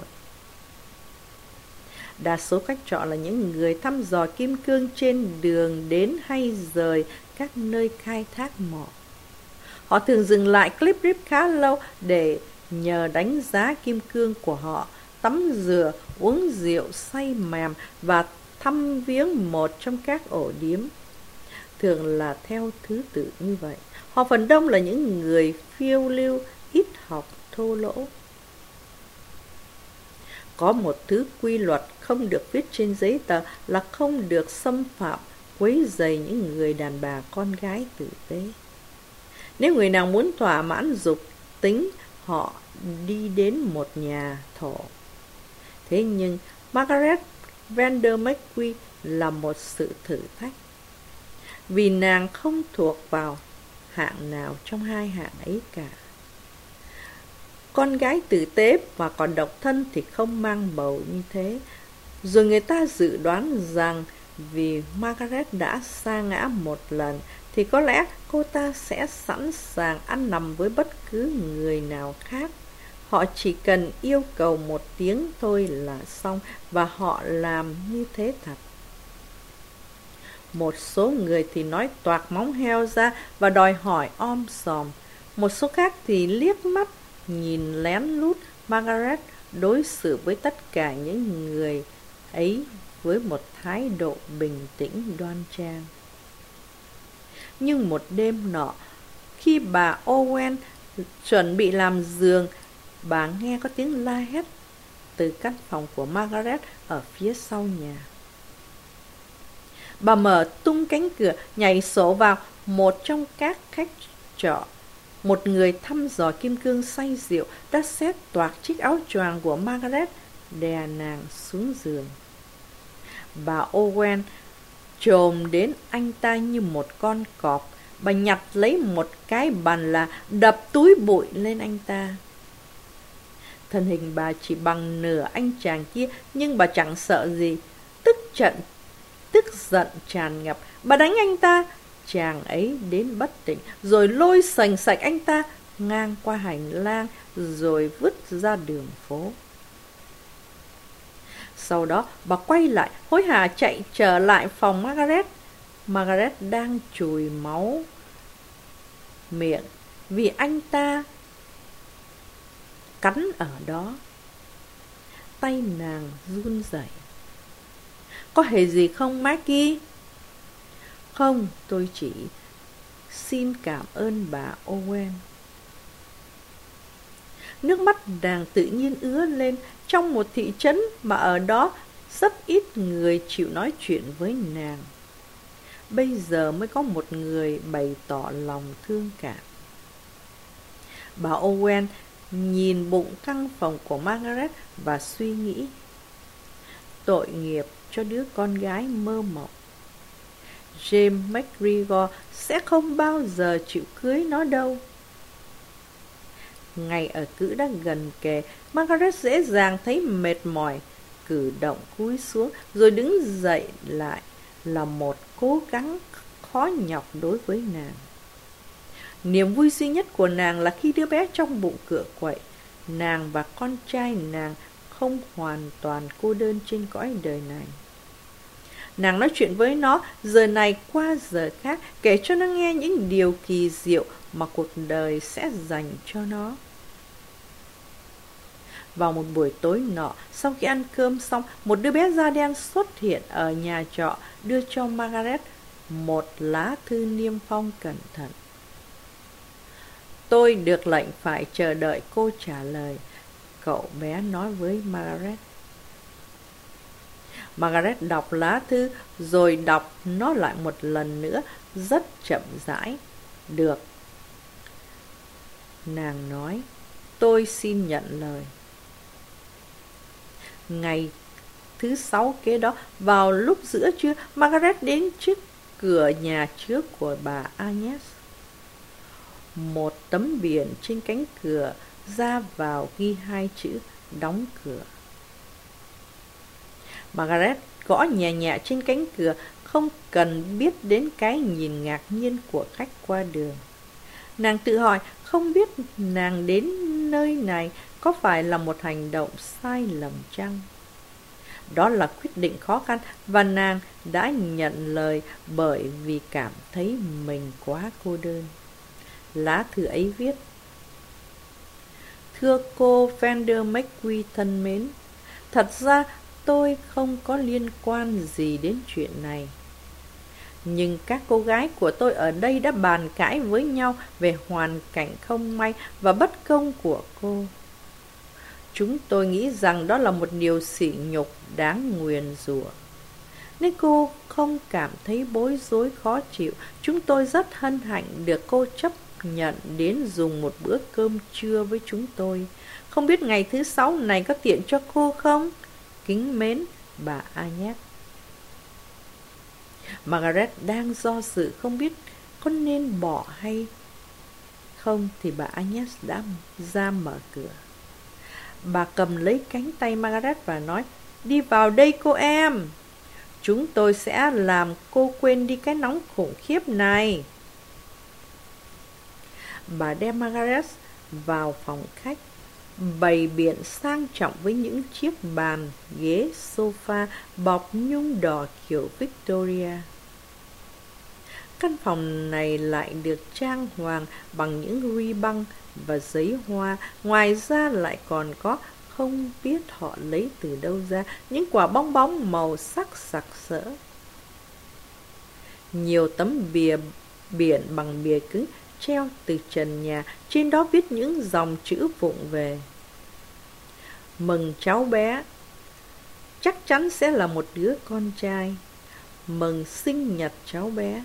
Đa số khách trọ là những người thăm dò kim cương trên đường đến hay rời các nơi khai thác mỏ. Họ thường dừng lại Cliff Rip khá lâu để nhờ đánh giá kim cương của họ, tắm rửa, uống rượu say mềm và thăm viếng một trong các ổ điếm. Thường là theo thứ tự như vậy. Họ phần đông là những người phiêu lưu, ít học, thô lỗ. Có một thứ quy luật không được viết trên giấy tờ là không được xâm phạm, quấy rầy những người đàn bà con gái tử tế. Nếu người nào muốn thỏa mãn dục tính, họ đi đến một nhà thổ. Thế nhưng Margaret Vander McQueen là một sự thử thách, vì nàng không thuộc vào hạng nào trong hai hạng ấy cả. Con gái tử tế và còn độc thân thì không mang bầu như thế. Rồi người ta dự đoán rằng vì Margaret đã sa ngã một lần thì có lẽ cô ta sẽ sẵn sàng ăn nằm với bất cứ người nào khác. Họ chỉ cần yêu cầu một tiếng thôi là xong, và họ làm như thế thật. Một số người thì nói toạc móng heo ra và đòi hỏi om sòm. Một số khác thì liếc mắt nhìn lén lút Margaret đối xử với tất cả những người ấy với một thái độ bình tĩnh đoan trang. Nhưng một đêm nọ, khi bà Owen chuẩn bị làm giường, bà nghe có tiếng la hét từ căn phòng của Margaret ở phía sau nhà. Bà mở tung cánh cửa, nhảy sổ vào. Một trong các khách trọ, một người thăm dò kim cương say rượu, đã xếp toạc chiếc áo choàng của Margaret, đè nàng xuống giường. Bà Owen chồm đến anh ta như một con cọp. Bà nhặt lấy một cái bàn là đập túi bụi lên anh ta. Thân hình bà chỉ bằng nửa anh chàng kia, nhưng bà chẳng sợ gì. Tức trận, tức giận tràn ngập, bà đánh anh ta, chàng ấy đến bất tỉnh, rồi lôi sành sạch anh ta ngang qua hành lang, rồi vứt ra đường phố. Sau đó bà quay lại, hối hả chạy trở lại phòng Margaret. Margaret đang chùi máu miệng vì anh ta cắn ở đó. Tay nàng run rẩy. Có hề gì không, Maggie? Không, tôi chỉ xin cảm ơn bà Owen. Nước mắt nàng tự nhiên ứa lên trong một thị trấn mà ở đó rất ít người chịu nói chuyện với nàng. Bây giờ mới có một người bày tỏ lòng thương cảm. Bà Owen nhìn bụng căng phồng của Margaret và suy nghĩ. Tội nghiệp cho đứa con gái mơ mộng. James McGregor sẽ không bao giờ chịu cưới nó đâu. Ngày ở cữ đã gần kề, Margaret dễ dàng thấy mệt mỏi, cử động cúi xuống rồi đứng dậy lại là một cố gắng khó nhọc đối với nàng. Niềm vui duy nhất của nàng là khi đứa bé trong bụng cựa quậy, nàng và con trai nàng không hoàn toàn cô đơn trên cõi đời này. Nàng nói chuyện với nó giờ này qua giờ khác, kể cho nó nghe những điều kỳ diệu mà cuộc đời sẽ dành cho nó. Vào một buổi tối nọ, sau khi ăn cơm xong, một đứa bé da đen xuất hiện ở nhà trọ đưa cho Margaret một lá thư niêm phong cẩn thận. Tôi được lệnh phải chờ đợi cô trả lời, cậu bé nói với Margaret. Margaret đọc lá thư rồi đọc nó lại một lần nữa, rất chậm rãi. Được. Nàng nói, tôi xin nhận lời. Ngày thứ sáu kế đó, vào lúc giữa trưa, Margaret đến trước cửa nhà trước của bà Agnes. Một tấm biển trên cánh cửa ra vào ghi hai chữ đóng cửa. Margaret gõ nhẹ nhẹ trên cánh cửa, không cần biết đến cái nhìn ngạc nhiên của khách qua đường. Nàng tự hỏi không biết nàng đến nơi này có phải là một hành động sai lầm chăng? Đó là quyết định khó khăn và nàng đã nhận lời bởi vì cảm thấy mình quá cô đơn. Lá thư ấy viết: Thưa cô Fender McQueen thân mến, thật ra tôi không có liên quan gì đến chuyện này. Nhưng các cô gái của tôi ở đây đã bàn cãi với nhau về hoàn cảnh không may và bất công của cô. Chúng tôi nghĩ rằng đó là một điều sỉ nhục đáng nguyền rủa. Nếu cô không cảm thấy bối rối khó chịu, chúng tôi rất hân hạnh được cô chấp nhận đến dùng một bữa cơm trưa với chúng tôi. Không biết ngày thứ sáu này có tiện cho cô không? Kính mến, bà Agnes. Margaret đang do dự không biết có nên bỏ hay không thì bà Agnes đã ra mở cửa. Bà cầm lấy cánh tay Margaret và nói: Đi vào đây cô em. Chúng tôi sẽ làm cô quên đi cái nóng khủng khiếp này. Bà đem Margaret vào phòng khách, bày biện sang trọng với những chiếc bàn, ghế, sofa bọc nhung đỏ kiểu Victoria. Căn phòng này lại được trang hoàng bằng những ruy băng và giấy hoa. Ngoài ra lại còn có, không biết họ lấy từ đâu ra, những quả bong bóng màu sắc sặc sỡ. Nhiều tấm bìa biển bằng bìa cứng treo từ trần nhà, trên đó viết những dòng chữ vụng về: Mừng cháu bé, chắc chắn sẽ là một đứa con trai. Mừng sinh nhật cháu bé.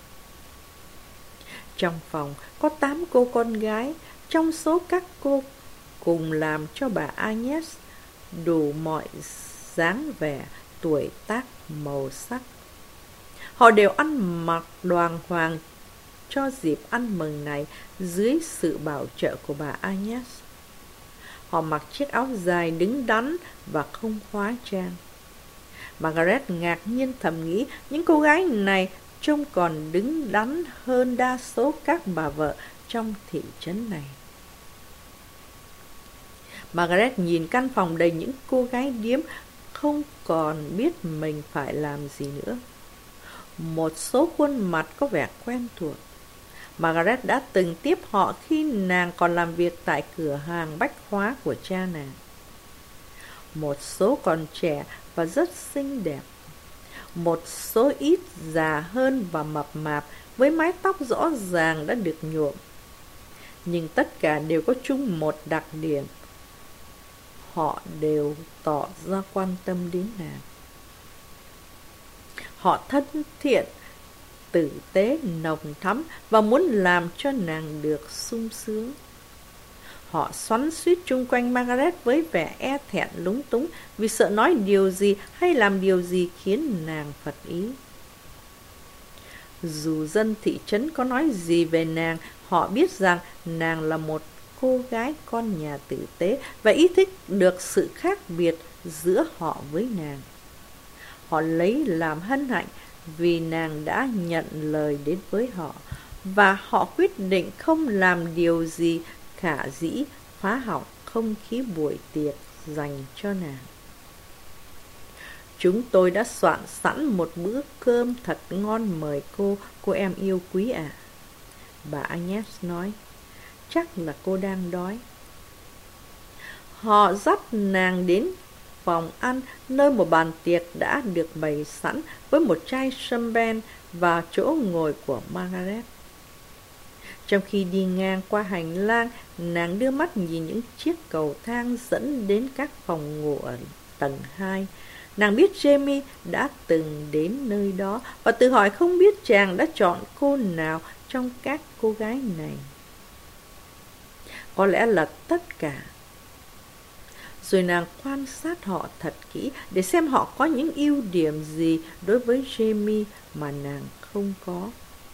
Trong phòng có tám cô con gái, trong số các cô cùng làm cho bà Agnes đủ mọi dáng vẻ, tuổi tác, màu sắc. Họ đều ăn mặc đoàng hoàng cho dịp ăn mừng này dưới sự bảo trợ của bà Agnes. Họ mặc chiếc áo dài đứng đắn và không hóa trang. Margaret ngạc nhiên thầm nghĩ những cô gái này trông còn đứng đắn hơn đa số các bà vợ trong thị trấn này. Margaret nhìn căn phòng đầy những cô gái điếm, không còn biết mình phải làm gì nữa. Một số khuôn mặt có vẻ quen thuộc. Margaret đã từng tiếp họ khi nàng còn làm việc tại cửa hàng bách hóa của cha nàng. Một số còn trẻ và rất xinh đẹp, một số ít già hơn và mập mạp với mái tóc rõ ràng đã được nhuộm. Nhưng tất cả đều có chung một đặc điểm: họ đều tỏ ra quan tâm đến nàng. Họ thân thiện, tử tế, nồng thắm và muốn làm cho nàng được sung sướng. Họ xoắn xuýt chung quanh Margaret với vẻ e thẹn lúng túng vì sợ nói điều gì hay làm điều gì khiến nàng phật ý. Dù dân thị trấn có nói gì về nàng, họ biết rằng nàng là một cô gái con nhà tử tế và ý thức được sự khác biệt giữa họ với nàng. Họ lấy làm hân hạnh vì nàng đã nhận lời đến với họ, và họ quyết định không làm điều gì khả dĩ phá hỏng không khí buổi tiệc dành cho nàng. Chúng tôi đã soạn sẵn một bữa cơm thật ngon mời cô, cô em yêu quý ạ. À. Bà Agnes nói, chắc là cô đang đói. Họ dắt nàng đến phòng ăn, nơi một bàn tiệc đã được bày sẵn với một chai champagne và chỗ ngồi của Margaret. Trong khi đi ngang qua hành lang, nàng đưa mắt nhìn những chiếc cầu thang dẫn đến các phòng ngủ ở tầng hai. Nàng biết Jamie đã từng đến nơi đó và tự hỏi không biết chàng đã chọn cô nào trong các cô gái này. Có lẽ là tất cả. Rồi nàng quan sát họ thật kỹ để xem họ có những ưu điểm gì đối với Jamie mà nàng không có.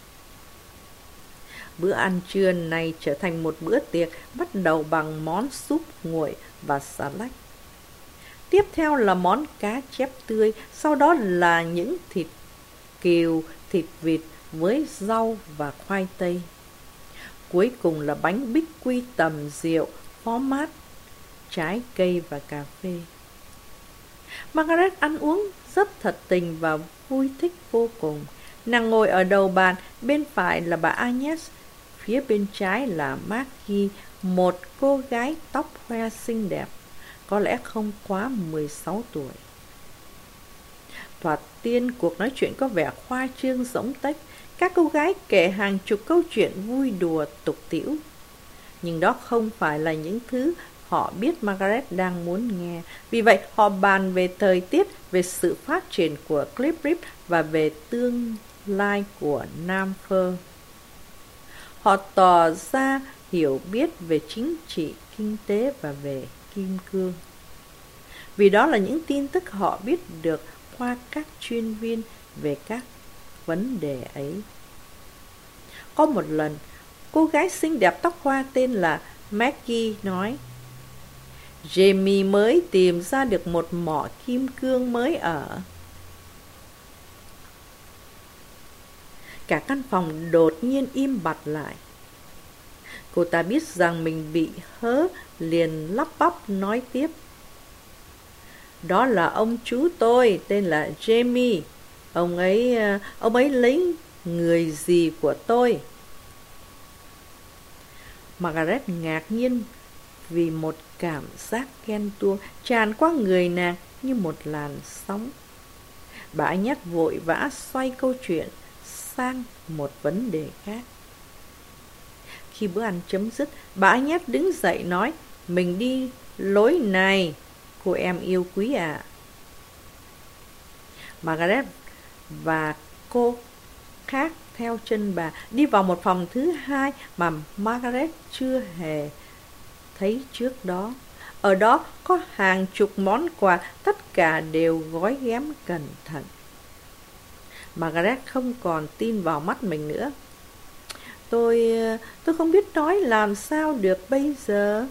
Bữa ăn trưa này trở thành một bữa tiệc bắt đầu bằng món súp nguội và xà lách. Tiếp theo là món cá chép tươi, sau đó là những thịt cừu, thịt vịt với rau và khoai tây. Cuối cùng là bánh bích quy tầm rượu, phó mát, trái cây và cà phê. Margaret ăn uống rất thật tình và vui thích vô cùng. Nàng ngồi ở đầu bàn, bên phải là bà Agnes, phía bên trái là Maggie, một cô gái tóc hoe xinh đẹp, có lẽ không quá mười sáu tuổi. Thoạt tiên cuộc nói chuyện có vẻ khoa trương rỗng tếch, các cô gái kể hàng chục câu chuyện vui đùa tục tĩu. Nhưng đó không phải là những thứ họ biết Margaret đang muốn nghe. Vì vậy họ bàn về thời tiết, về sự phát triển của Cliff Rip và về tương lai của Nam Fir. Họ tỏ ra hiểu biết về chính trị, kinh tế và về kim cương. Vì đó là những tin tức họ biết được qua các chuyên viên về các vấn đề ấy. Có một lần, cô gái xinh đẹp tóc hoa tên là Maggie nói, Jamie mới tìm ra được một mỏ kim cương mới ở. Cả căn phòng đột nhiên im bặt lại. Cô ta biết rằng mình bị hớ, liền lắp bắp nói tiếp. Đó là ông chú tôi, tên là Jamie. Ông ấy, ông ấy lấy người dì của tôi. Margaret ngạc nhiên vì một cảm giác ghen tuông tràn qua người nàng như một làn sóng. Bà Agnes vội vã xoay câu chuyện sang một vấn đề khác. Khi bữa ăn chấm dứt, bà Agnes đứng dậy nói, mình đi lối này, cô em yêu quý ạ. À. Margaret và cô khác theo chân bà đi vào một phòng thứ hai mà Margaret chưa hề thấy trước đó. Ở đó có hàng chục món quà, tất cả đều gói ghém cẩn thận. Margaret không còn tin vào mắt mình nữa. Tôi, tôi không biết nói làm sao được bây giờ.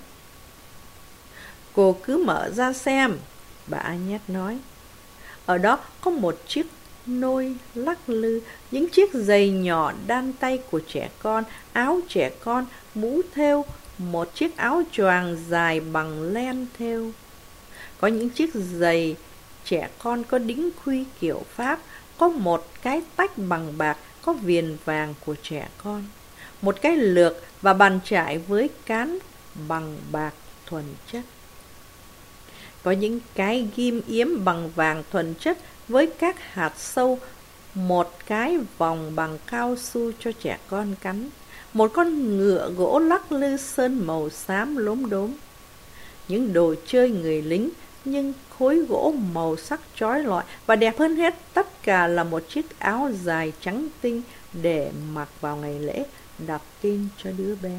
Cô cứ mở ra xem, bà Agnes nói. Ở đó có một chiếc nôi lắc lư, những chiếc giày nhỏ đan tay của trẻ con, áo trẻ con, mũ thêu, một chiếc áo choàng dài bằng len thêu. Có những chiếc giày trẻ con có đính khuy kiểu Pháp, có một cái tách bằng bạc có viền vàng của trẻ con. một cái lược và bàn chải với cán bằng bạc thuần chất. Có những cái ghim yếm bằng vàng thuần chất với các hạt sâu, một cái vòng bằng cao su cho trẻ con cắn, một con ngựa gỗ lắc lư sơn màu xám lốm đốm. Những đồ chơi người lính nhưng khối gỗ màu sắc chói lọi, và đẹp hơn hết tất cả là một chiếc áo dài trắng tinh để mặc vào ngày lễ, đặt tên cho đứa bé.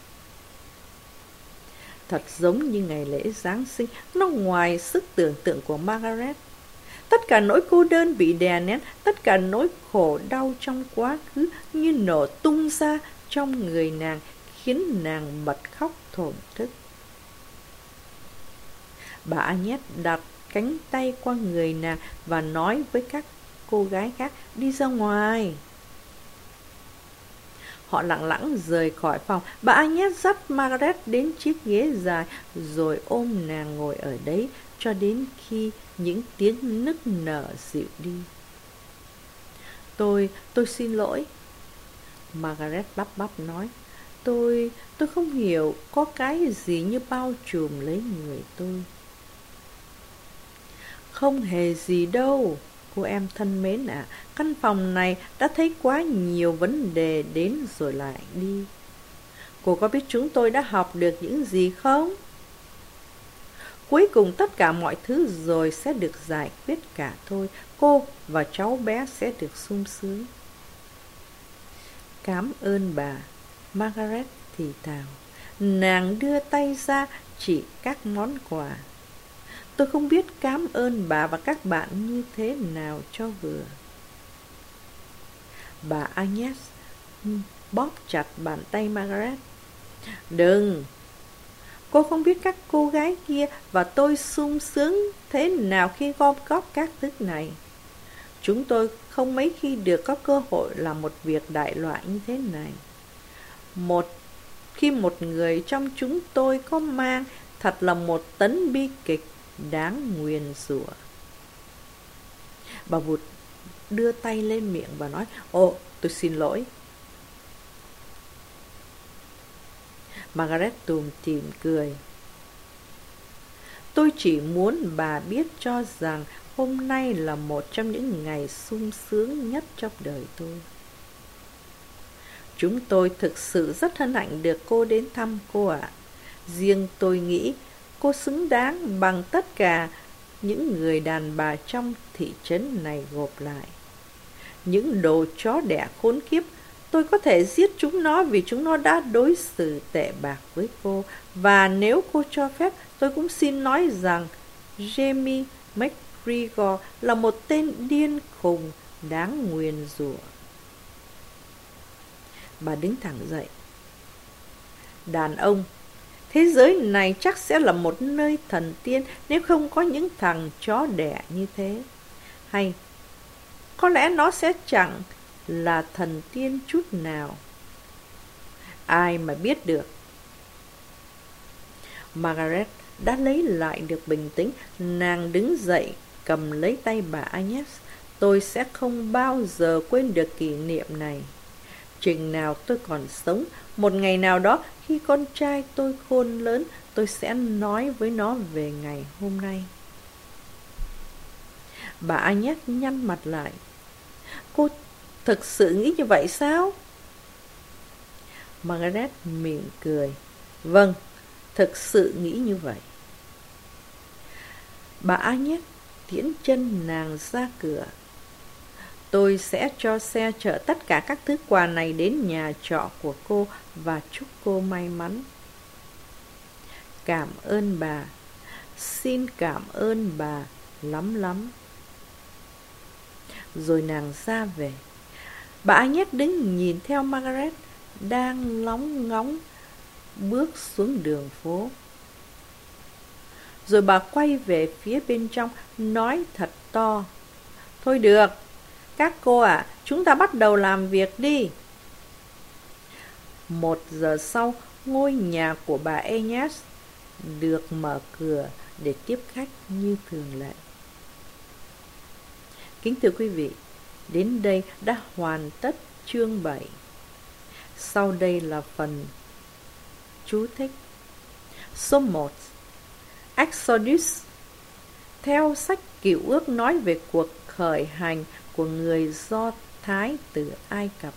Thật giống như ngày lễ Giáng sinh, nó ngoài sức tưởng tượng của Margaret. Tất cả nỗi cô đơn bị đè nén, tất cả nỗi khổ đau trong quá khứ như nổ tung ra trong người nàng, khiến nàng bật khóc thổn thức. Bà Agnes đặt cánh tay qua người nàng và nói với các cô gái khác đi ra ngoài. Họ lặng lặng rời khỏi phòng. Bà Agnes dắt Margaret đến chiếc ghế dài rồi ôm nàng ngồi ở đấy cho đến khi những tiếng nức nở dịu đi. Tôi, tôi xin lỗi. Margaret lắp bắp nói. Tôi, tôi không hiểu có cái gì như bao trùm lấy người tôi. Không hề gì đâu, cô em thân mến ạ. À, căn phòng này đã thấy quá nhiều vấn đề đến rồi lại đi. Cô có biết chúng tôi đã học được những gì không? Cuối cùng tất cả mọi thứ rồi sẽ được giải quyết cả thôi. Cô và cháu bé sẽ được sung sướng. Cảm ơn bà, Margaret thì thào. Nàng đưa tay ra chỉ các món quà. Tôi không biết cảm ơn bà và các bạn như thế nào cho vừa. Bà Agnes bóp chặt bàn tay Margaret. Đừng! Cô không biết các cô gái kia và tôi sung sướng thế nào khi gom góp các thứ này. Chúng tôi không mấy khi được có cơ hội làm một việc đại loại như thế này. Một khi một người trong chúng tôi có mang, thật là một tấn bi kịch đáng nguyền rủa. Bà vụt đưa tay lên miệng và nói, ồ, tôi xin lỗi. Margaret tủm tỉm cười. Tôi chỉ muốn bà biết cho rằng hôm nay là một trong những ngày sung sướng nhất trong đời tôi. Chúng tôi thực sự rất hân hạnh được cô đến thăm cô ạ. À. Riêng tôi nghĩ cô xứng đáng bằng tất cả những người đàn bà trong thị trấn này gộp lại. Những đồ chó đẻ khốn kiếp, tôi có thể giết chúng nó vì chúng nó đã đối xử tệ bạc với cô. Và nếu cô cho phép, tôi cũng xin nói rằng Jamie McGregor là một tên điên khùng đáng nguyền rủa. Bà đứng thẳng dậy. Đàn ông, thế giới này chắc sẽ là một nơi thần tiên nếu không có những thằng chó đẻ như thế. Hay có lẽ nó sẽ chẳng là thần tiên chút nào. Ai mà biết được. Margaret đã lấy lại được bình tĩnh. Nàng đứng dậy cầm lấy tay bà Agnes. Tôi sẽ không bao giờ quên được kỷ niệm này. Chừng nào tôi còn sống, một ngày nào đó khi con trai tôi khôn lớn, tôi sẽ nói với nó về ngày hôm nay. Bà Agnes nhăn mặt lại. Cô thực sự nghĩ như vậy sao? Margaret mỉm cười. Vâng, thực sự nghĩ như vậy. Bà Agnes tiễn chân nàng ra cửa. Tôi sẽ cho xe chở tất cả các thứ quà này đến nhà trọ của cô và chúc cô may mắn. Cảm ơn bà. Xin cảm ơn bà lắm lắm. Rồi nàng ra về. Bà Agnes đứng nhìn theo Margaret đang lóng ngóng bước xuống đường phố. Rồi bà quay về phía bên trong, nói thật to. Thôi được, các cô ạ, à, chúng ta bắt đầu làm việc đi. Một giờ sau, ngôi nhà của bà Agnes được mở cửa để tiếp khách như thường lệ. Kính thưa quý vị, đến đây đã hoàn tất chương bảy. Sau đây là phần chú thích. Số một. Exodus. Theo sách Cựu Ước nói về cuộc khởi hành của người Do Thái từ Ai Cập.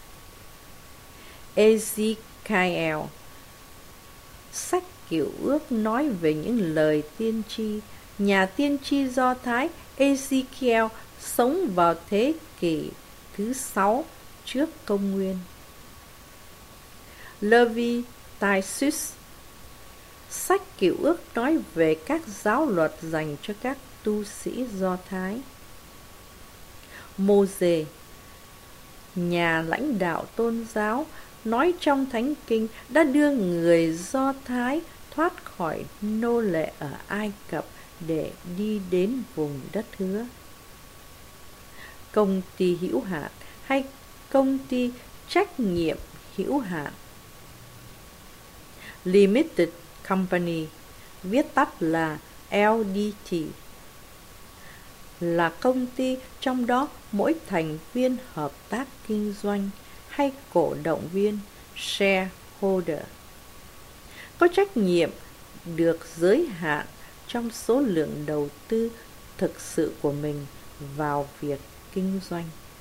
Ezekiel. Sách Cựu Ước nói về những lời tiên tri. Nhà tiên tri Do Thái Ezekiel sống vào thế kỷ thứ sáu trước công nguyên. Levi Taisus. Sách Cựu Ước nói về các giáo luật dành cho các tu sĩ Do Thái. Mô-sê. Nhà lãnh đạo tôn giáo nói trong Thánh Kinh đã đưa người Do Thái thoát khỏi nô lệ ở Ai Cập để đi đến vùng đất hứa. Công ty hữu hạn hay công ty trách nhiệm hữu hạn. Limited Company, viết tắt là L D T, là công ty trong đó mỗi thành viên hợp tác kinh doanh hay cổ động viên shareholder có trách nhiệm được giới hạn trong số lượng đầu tư thực sự của mình vào việc kinh doanh.